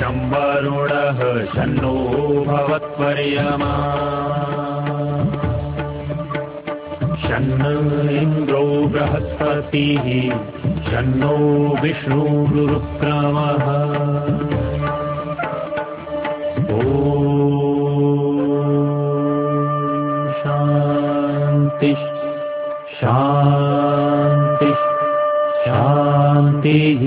शं वरुणः शन्नो भवत्वर्यमा शन्न इन्द्रो बृहस्पतिः शन्नो विष्णुरुक्रमः ॐ शान्ति शान्ति शान्तिः।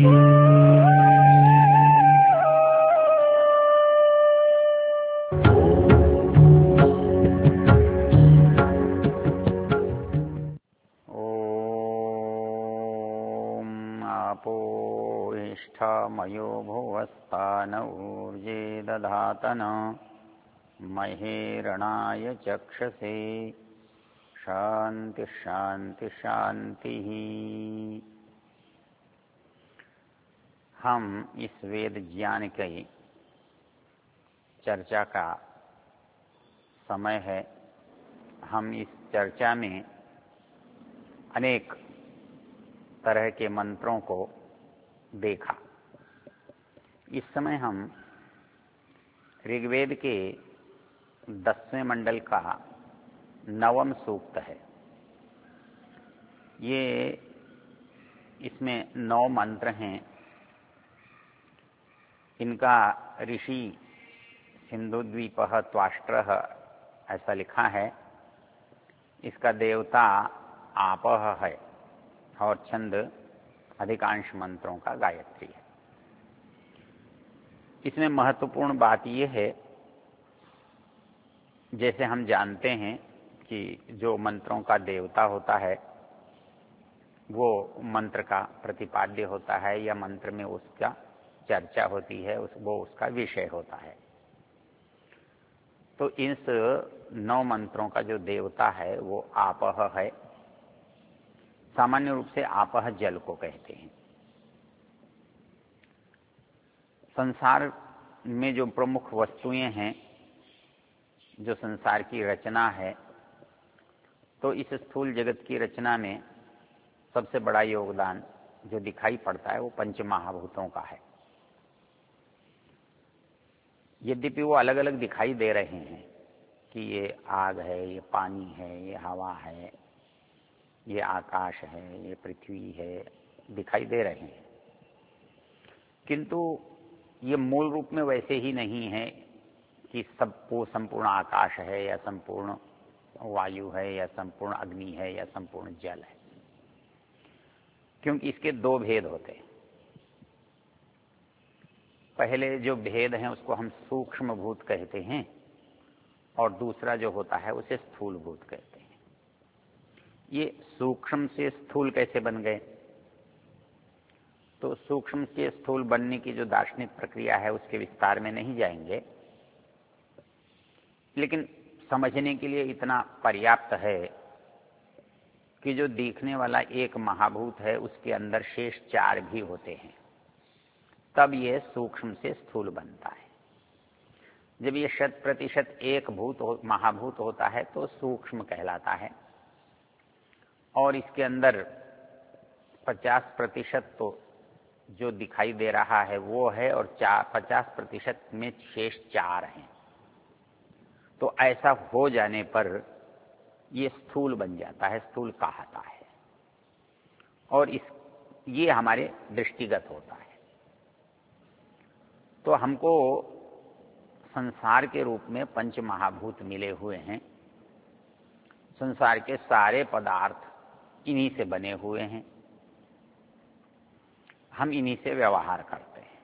मयो भुवस्तान ऊर्जे दधातन महेरणाय चक्षसे शांति शांति शांति। हम इस वेद ज्ञान की चर्चा का समय है। हम इस चर्चा में अनेक तरह के मंत्रों को देखा। इस समय हम ऋग्वेद के 10वें मंडल का 9वां सूक्त है। ये इसमें 9 मंत्र हैं। इनका ऋषि सिंधुद्वीपः त्वाष्ट्रः ऐसा लिखा है। इसका देवता आपः है और छंद अधिकांश मंत्रों का गायत्री है। इसमें महत्वपूर्ण बात यह है, जैसे हम जानते हैं कि जो मंत्रों का देवता होता है वो मंत्र का प्रतिपाद्य होता है या मंत्र में उसका चर्चा होती है, वो उसका विषय होता है। तो इस 9 मंत्रों का जो देवता है वो आपः है। सामान्य रूप से आपः जल को कहते हैं। संसार में जो प्रमुख वस्तुएं हैं, जो संसार की रचना है, तो इस स्थूल जगत की रचना में सबसे बड़ा योगदान जो दिखाई पड़ता है वो पंच महाभूतों का है। यद्यपि वो अलग अलग दिखाई दे रहे हैं कि ये आग है, ये पानी है, ये हवा है, ये आकाश है, ये पृथ्वी है, दिखाई दे रहे हैं, किंतु ये मूल रूप में वैसे ही नहीं है कि सबको संपूर्ण आकाश है या संपूर्ण वायु है या संपूर्ण अग्नि है या संपूर्ण जल है, क्योंकि इसके 2 भेद होते हैं। पहले जो भेद हैं उसको हम सूक्ष्म भूत कहते हैं और दूसरा जो होता है उसे स्थूल भूत कहते हैं। ये सूक्ष्म से स्थूल कैसे बन गए? तो सूक्ष्म से स्थूल बनने की जो दार्शनिक प्रक्रिया है उसके विस्तार में नहीं जाएंगे, लेकिन समझने के लिए इतना पर्याप्त है कि जो दिखने वाला एक महाभूत है उसके अंदर शेष 4 भी होते हैं, तब यह सूक्ष्म से स्थूल बनता है। जब ये 100% एक महाभूत होता है तो सूक्ष्म कहलाता है, और इसके अंदर 50% तो जो दिखाई दे रहा है वो है और 50% में शेष 4 हैं। तो ऐसा हो जाने पर ये स्थूल बन जाता है, स्थूल कहलाता है, और ये हमारे दृष्टिगत होता है। तो हमको संसार के रूप में पंच महाभूत मिले हुए हैं। संसार के सारे पदार्थ इन्हीं से बने हुए हैं। हम इन्हीं से व्यवहार करते हैं।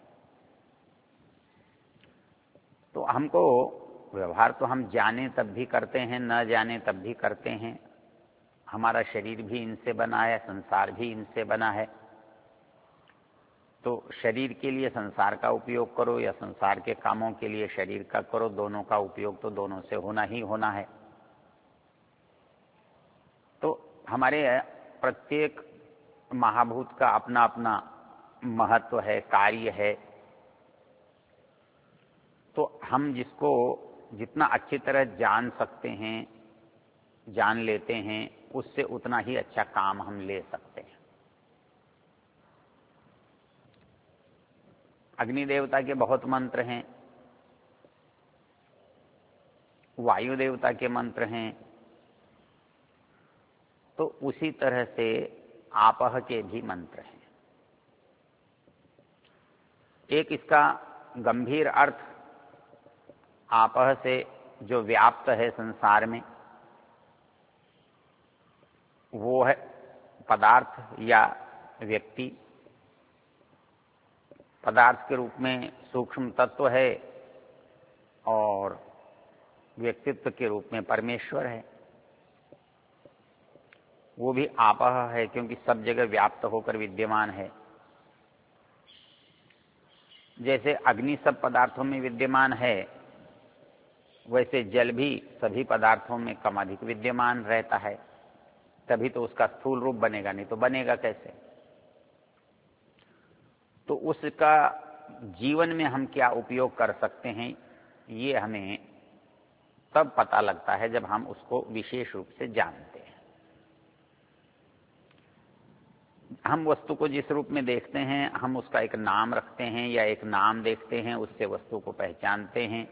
तो हमको व्यवहार तो हम जाने तब भी करते हैं, न जाने तब भी करते हैं। हमारा शरीर भी इनसे बना है, संसार भी इनसे बना है। तो शरीर के लिए संसार का उपयोग करो या संसार के कामों के लिए शरीर का करो, दोनों का उपयोग तो दोनों से होना ही होना है। तो हमारे प्रत्येक महाभूत का अपना अपना महत्व है, कार्य है। तो हम जिसको जितना अच्छी तरह जान सकते हैं, जान लेते हैं, उससे उतना ही अच्छा काम हम ले सकते हैं। अग्नि देवता के बहुत मंत्र हैं, वायु देवता के मंत्र हैं, तो उसी तरह से आपह के भी मंत्र हैं। एक इसका गंभीर अर्थ आपह से जो व्याप्त है संसार में, वो है पदार्थ या व्यक्ति। पदार्थ के रूप में सूक्ष्म तत्व है और व्यक्तित्व के रूप में परमेश्वर है। वो भी आपह है क्योंकि सब जगह व्याप्त होकर विद्यमान है। जैसे अग्नि सब पदार्थों में विद्यमान है, वैसे जल भी सभी पदार्थों में कम अधिक विद्यमान रहता है, तभी तो उसका स्थूल रूप बनेगा, नहीं तो बनेगा कैसे। तो उसका जीवन में हम क्या उपयोग कर सकते हैं, ये हमें तब पता लगता है जब हम उसको विशेष रूप से जानते हैं। हम वस्तु को जिस रूप में देखते हैं, हम उसका एक नाम रखते हैं या एक नाम देखते हैं, उससे वस्तु को पहचानते हैं।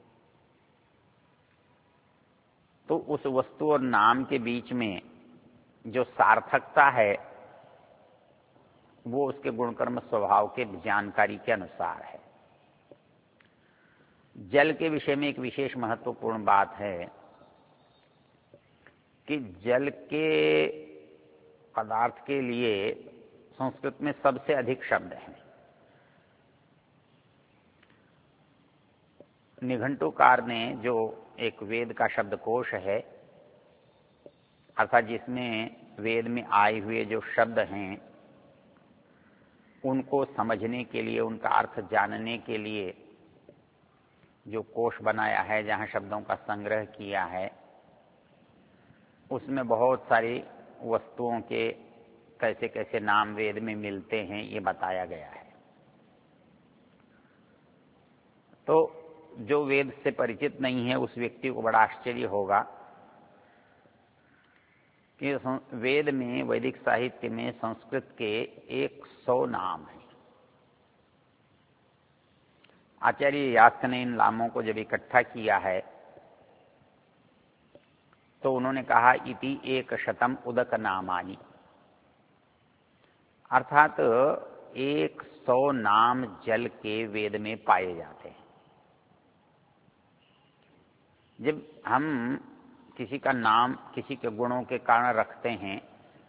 तो उस वस्तु और नाम के बीच में जो सार्थकता है, वो उसके गुणकर्म स्वभाव के जानकारी के अनुसार है। जल के विषय में एक विशेष महत्वपूर्ण बात है कि जल के पदार्थ के लिए संस्कृत में सबसे अधिक शब्द हैं। निघंटुकार ने जो एक वेद का शब्दकोश है, अर्थात जिसमें वेद में आए हुए जो शब्द हैं उनको समझने के लिए, उनका अर्थ जानने के लिए जो कोश बनाया है, जहां शब्दों का संग्रह किया है, उसमें बहुत सारी वस्तुओं के कैसे कैसे नाम वेद में मिलते हैं, ये बताया गया है। तो जो वेद से परिचित नहीं है, उस व्यक्ति को बड़ा आश्चर्य होगा कि वेद में, वैदिक साहित्य में संस्कृत के 100 नाम हैं। आचार्य यास्क ने इन नामों को जब इकट्ठा किया है तो उन्होंने कहा इति 100 उदक नामानि, अर्थात 100 नाम जल के वेद में पाए जाते हैं। जब हम किसी का नाम किसी के गुणों के कारण रखते हैं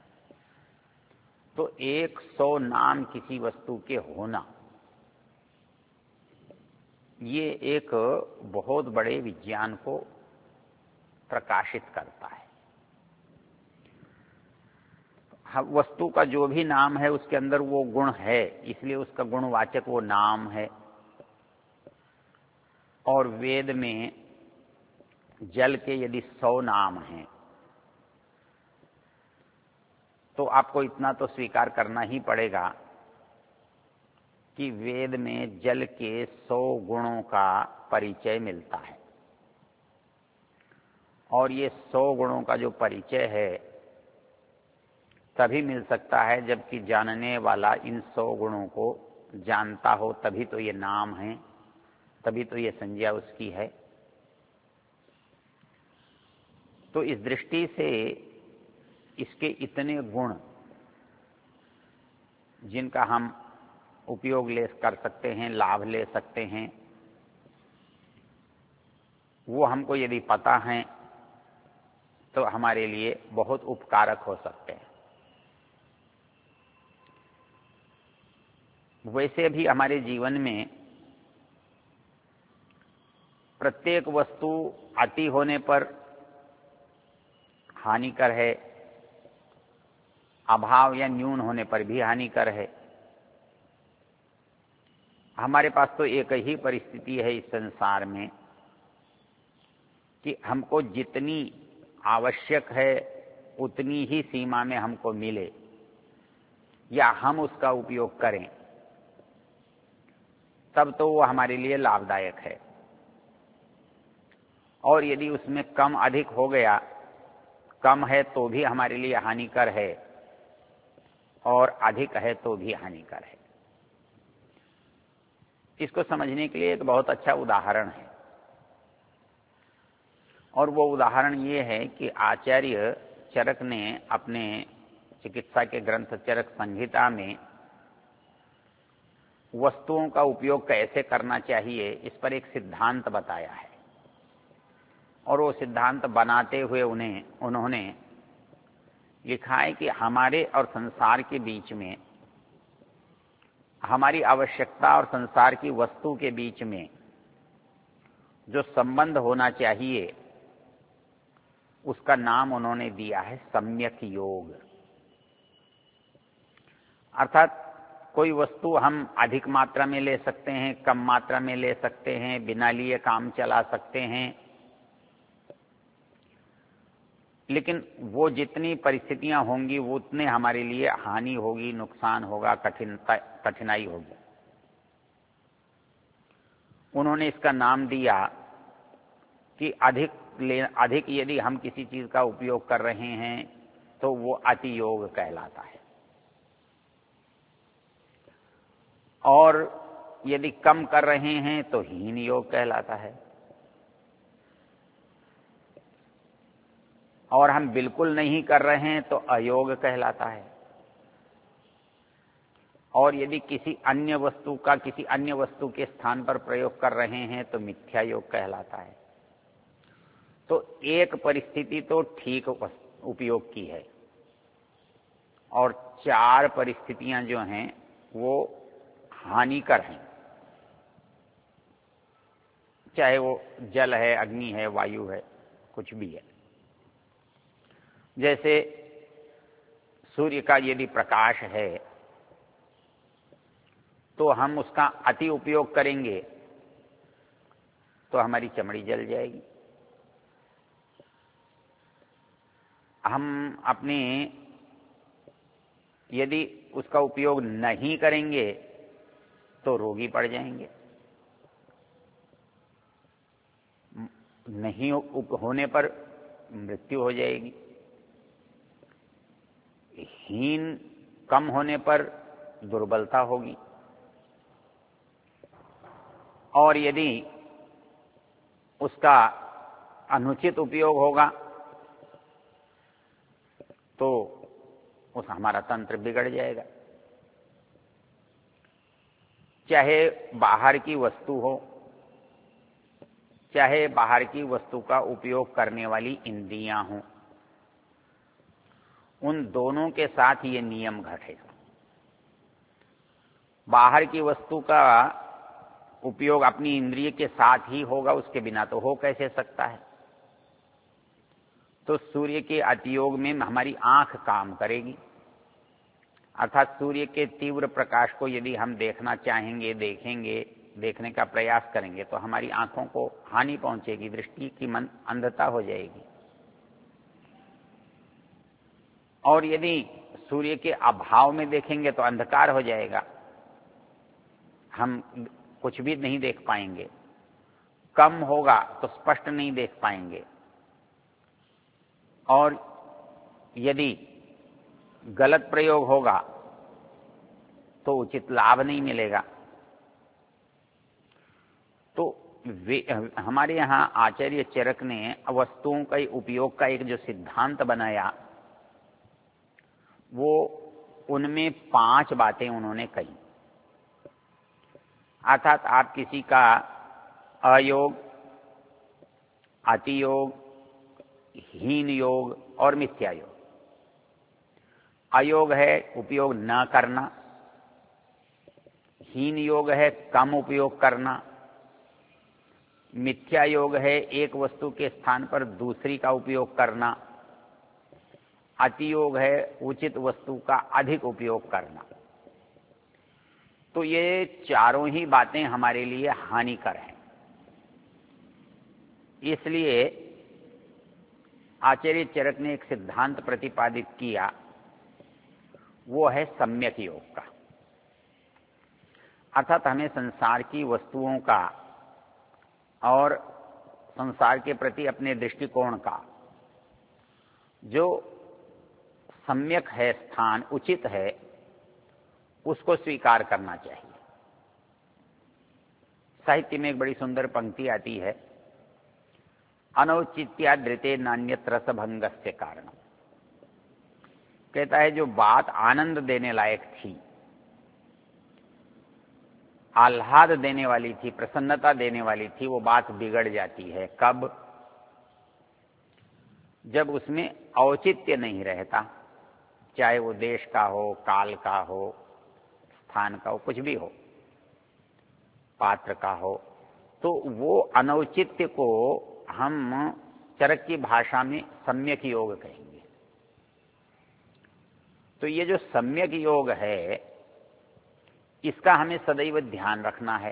तो 100 नाम किसी वस्तु के होना, ये एक बहुत बड़े विज्ञान को प्रकाशित करता है। वस्तु का जो भी नाम है उसके अंदर वो गुण है, इसलिए उसका गुणवाचक वो नाम है। और वेद में जल के यदि 100 नाम हैं तो आपको इतना तो स्वीकार करना ही पड़ेगा कि वेद में जल के 100 गुणों का परिचय मिलता है। और ये 100 गुणों का जो परिचय है तभी मिल सकता है जबकि जानने वाला इन 100 गुणों को जानता हो, तभी तो ये नाम है, तभी तो ये संज्ञा उसकी है। तो इस दृष्टि से इसके इतने गुण जिनका हम उपयोग कर सकते हैं, लाभ ले सकते हैं, वो हमको यदि पता है तो हमारे लिए बहुत उपकारक हो सकते हैं। वैसे भी हमारे जीवन में प्रत्येक वस्तु अति होने पर हानिकर है, अभाव या न्यून होने पर भी हानिकर है। हमारे पास तो एक ही परिस्थिति है इस संसार में कि हमको जितनी आवश्यक है उतनी ही सीमा में हमको मिले या हम उसका उपयोग करें, तब तो वो हमारे लिए लाभदायक है। और यदि उसमें कम अधिक हो गया, कम है तो भी हमारे लिए हानिकर है और अधिक है तो भी हानिकर है। इसको समझने के लिए एक बहुत अच्छा उदाहरण है, और वो उदाहरण ये है कि आचार्य चरक ने अपने चिकित्सा के ग्रंथ चरक संहिता में वस्तुओं का उपयोग कैसे करना चाहिए इस पर एक सिद्धांत बताया है। और वो सिद्धांत बनाते हुए उन्होंने लिखा है कि हमारे और संसार के बीच में, हमारी आवश्यकता और संसार की वस्तु के बीच में जो संबंध होना चाहिए उसका नाम उन्होंने दिया है सम्यक योग। अर्थात कोई वस्तु हम अधिक मात्रा में ले सकते हैं, कम मात्रा में ले सकते हैं, बिना लिए काम चला सकते हैं, लेकिन वो जितनी परिस्थितियां होंगी वो उतने हमारे लिए हानि होगी, नुकसान होगा, कठिनाई होगी। उन्होंने इसका नाम दिया कि अधिक यदि हम किसी चीज का उपयोग कर रहे हैं तो वो अति योग कहलाता है, और यदि कम कर रहे हैं तो हीन योग कहलाता है, और हम बिल्कुल नहीं कर रहे हैं तो अयोग कहलाता है, और यदि किसी अन्य वस्तु के स्थान पर प्रयोग कर रहे हैं तो मिथ्या योग कहलाता है। तो एक परिस्थिति तो ठीक उपयोग की है, और 4 परिस्थितियां जो हैं वो हानिकर हैं, चाहे वो जल है, अग्नि है, वायु है, कुछ भी है। जैसे सूर्य का यदि प्रकाश है तो हम उसका अति उपयोग करेंगे तो हमारी चमड़ी जल जाएगी। हम अपने यदि उसका उपयोग नहीं करेंगे तो रोगी पड़ जाएंगे, नहीं होने पर मृत्यु हो जाएगी, हीन कम होने पर दुर्बलता होगी, और यदि उसका अनुचित उपयोग होगा तो हमारा तंत्र बिगड़ जाएगा। चाहे बाहर की वस्तु हो, चाहे बाहर की वस्तु का उपयोग करने वाली इंद्रियां हों, उन दोनों के साथ ये नियम घटेगा। बाहर की वस्तु का उपयोग अपनी इंद्रिय के साथ ही होगा, उसके बिना तो हो कैसे सकता है। तो सूर्य के अतियोग में हमारी आंख काम करेगी, अर्थात सूर्य के तीव्र प्रकाश को यदि हम देखना चाहेंगे, देखने का प्रयास करेंगे तो हमारी आंखों को हानि पहुंचेगी, दृष्टि की अंधता हो जाएगी। और यदि सूर्य के अभाव में देखेंगे तो अंधकार हो जाएगा, हम कुछ भी नहीं देख पाएंगे, कम होगा तो स्पष्ट नहीं देख पाएंगे, और यदि गलत प्रयोग होगा तो उचित लाभ नहीं मिलेगा। तो हमारे यहां आचार्य चरक ने वस्तुओं का उपयोग का एक जो सिद्धांत बनाया वो उनमें 5 बातें उन्होंने कही। अर्थात आप किसी का अयोग, अतियोग, हीन योग और मिथ्या योग। अयोग है उपयोग न करना, हीन योग है कम उपयोग करना, मिथ्या योग है एक वस्तु के स्थान पर दूसरी का उपयोग करना, अति योग है उचित वस्तु का अधिक उपयोग करना। तो ये चारों ही बातें हमारे लिए हानिकर हैं। इसलिए आचार्य चरक ने एक सिद्धांत प्रतिपादित किया, वो है सम्यक योग का। अर्थात हमें संसार की वस्तुओं का और संसार के प्रति अपने दृष्टिकोण का जो सम्यक है, स्थान उचित है, उसको स्वीकार करना चाहिए। साहित्य में एक बड़ी सुंदर पंक्ति आती है, अनौचित्या धृते नान्यत्र रसभंगस्य कारणम। कहता है जो बात आनंद देने लायक थी, आह्लाद देने वाली थी, प्रसन्नता देने वाली थी, वो बात बिगड़ जाती है। कब? जब उसमें औचित्य नहीं रहता, चाहे वो देश का हो, काल का हो, स्थान का हो, कुछ भी हो, पात्र का हो, तो वो अनौचित्य को हम चरक की भाषा में सम्यक योग कहेंगे। तो ये जो सम्यक योग है, इसका हमें सदैव ध्यान रखना है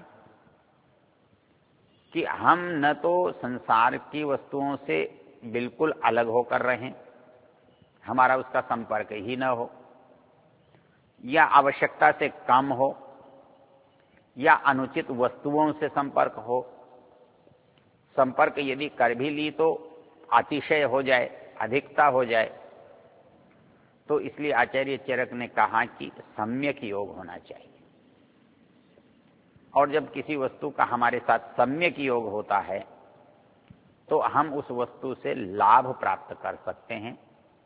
कि हम न तो संसार की वस्तुओं से बिल्कुल अलग होकर रहें, हमारा उसका संपर्क ही न हो, या आवश्यकता से कम हो, या अनुचित वस्तुओं से संपर्क हो। संपर्क यदि कर भी ली तो अतिशय हो जाए, अधिकता हो जाए। तो इसलिए आचार्य चरक ने कहा कि सम्यक योग होना चाहिए। और जब किसी वस्तु का हमारे साथ सम्यक योग होता है तो हम उस वस्तु से लाभ प्राप्त कर सकते हैं,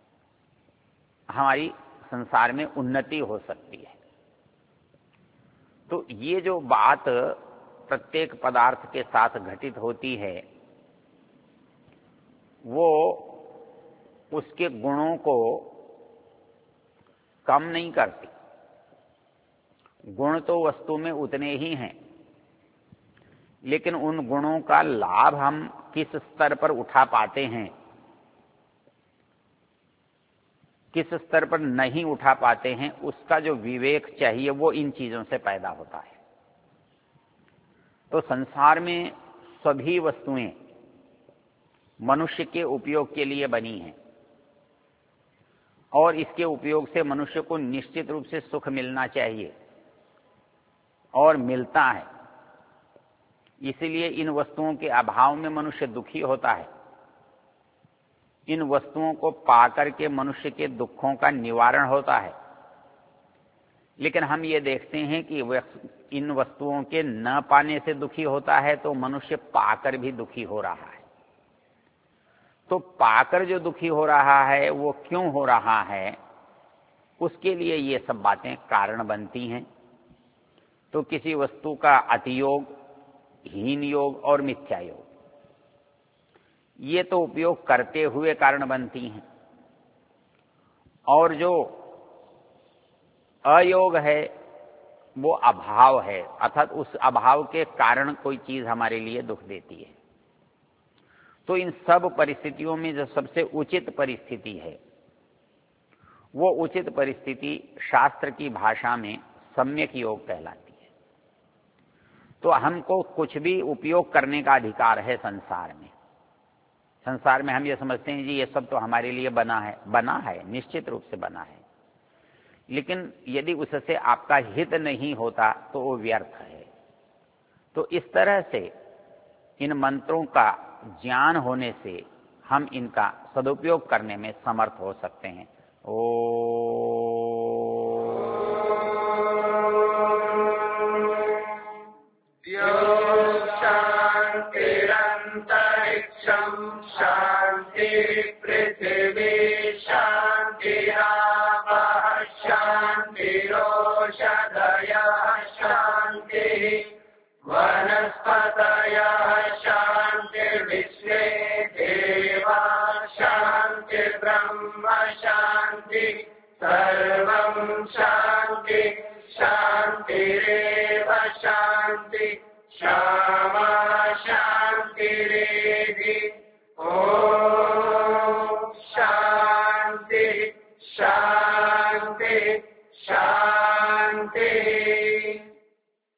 हमारी संसार में उन्नति हो सकती है। तो ये जो बात प्रत्येक पदार्थ के साथ घटित होती है, वो उसके गुणों को कम नहीं करती। गुण तो वस्तु में उतने ही हैं, लेकिन उन गुणों का लाभ हम किस स्तर पर उठा पाते हैं, किस स्तर पर नहीं उठा पाते हैं, उसका जो विवेक चाहिए वो इन चीजों से पैदा होता है। तो संसार में सभी वस्तुएं मनुष्य के उपयोग के लिए बनी हैं और इसके उपयोग से मनुष्य को निश्चित रूप से सुख मिलना चाहिए और मिलता है। इसलिए इन वस्तुओं के अभाव में मनुष्य दुखी होता है। इन वस्तुओं को पाकर के मनुष्य के दुखों का निवारण होता है। लेकिन हम ये देखते हैं कि इन वस्तुओं के न पाने से दुखी होता है तो मनुष्य पाकर भी दुखी हो रहा है। तो पाकर जो दुखी हो रहा है वो क्यों हो रहा है, उसके लिए ये सब बातें कारण बनती हैं। तो किसी वस्तु का अतियोग, हीन योग और मिथ्या योग, ये तो उपयोग करते हुए कारण बनती हैं। और जो अयोग है वो अभाव है, अर्थात उस अभाव के कारण कोई चीज हमारे लिए दुख देती है। तो इन सब परिस्थितियों में जो सबसे उचित परिस्थिति है, वो उचित परिस्थिति शास्त्र की भाषा में सम्यक योग कहलाती है। तो हमको कुछ भी उपयोग करने का अधिकार है संसार में। संसार में हम ये समझते हैं जी ये सब तो हमारे लिए बना है, निश्चित रूप से बना है, लेकिन यदि उससे आपका हित नहीं होता तो वो व्यर्थ है। तो इस तरह से इन मंत्रों का ज्ञान होने से हम इनका सदुपयोग करने में समर्थ हो सकते हैं। शांतिरंतरिक्षं शांति पृथिवी शांतिरापः शांतिरोषधयः शांतिः वनस्पतयः शांतिर्विश्वे देवा शांति ब्रह्म शांति सर्वं शांति शांतिरेव शांति क्षमा शांतिरेधि